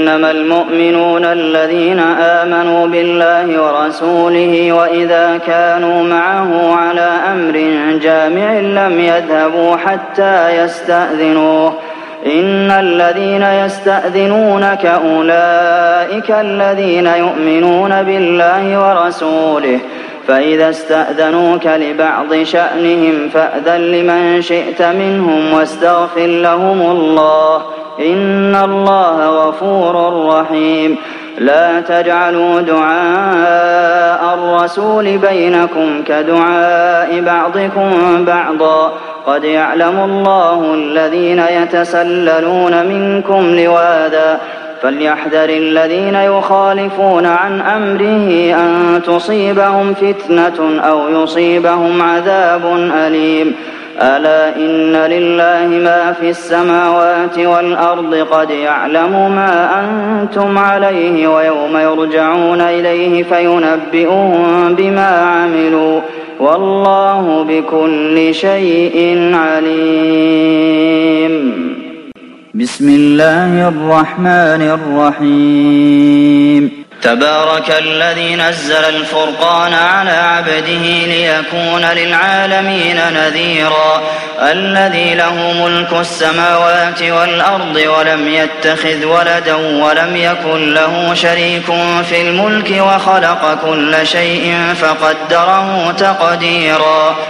إنما المؤمنون الذين آمنوا بالله ورسوله وإذا كانوا معه على أمر جامع لم يذهبوا حتى يستأذنوه إن الذين يستأذنونك أولئك الذين يؤمنون بالله ورسوله فإذا استأذنوك لبعض شأنهم فأذن لمن شئت منهم واستغفر لهم الله إن الله غفور رحيم لا تجعلوا دعاء الرسول بينكم كدعاء بعضكم بعضا قد يعلم الله الذين يتسللون منكم لواذا فليحذر الذين يخالفون عن أمره أن تصيبهم فتنة أو يصيبهم عذاب أليم ألا إن لله ما في السماوات والأرض قد يعلم ما أنتم عليه ويوم يرجعون إليه فينبئهم بما عملوا والله بكل شيء عليم بسم الله الرحمن الرحيم تبارك الذي نزل الفرقان على عبده ليكون للعالمين نذيرا الذي له ملك السماوات والأرض ولم يتخذ ولدا ولم يكن له شريك في الملك وخلق كل شيء فقدره تقديرا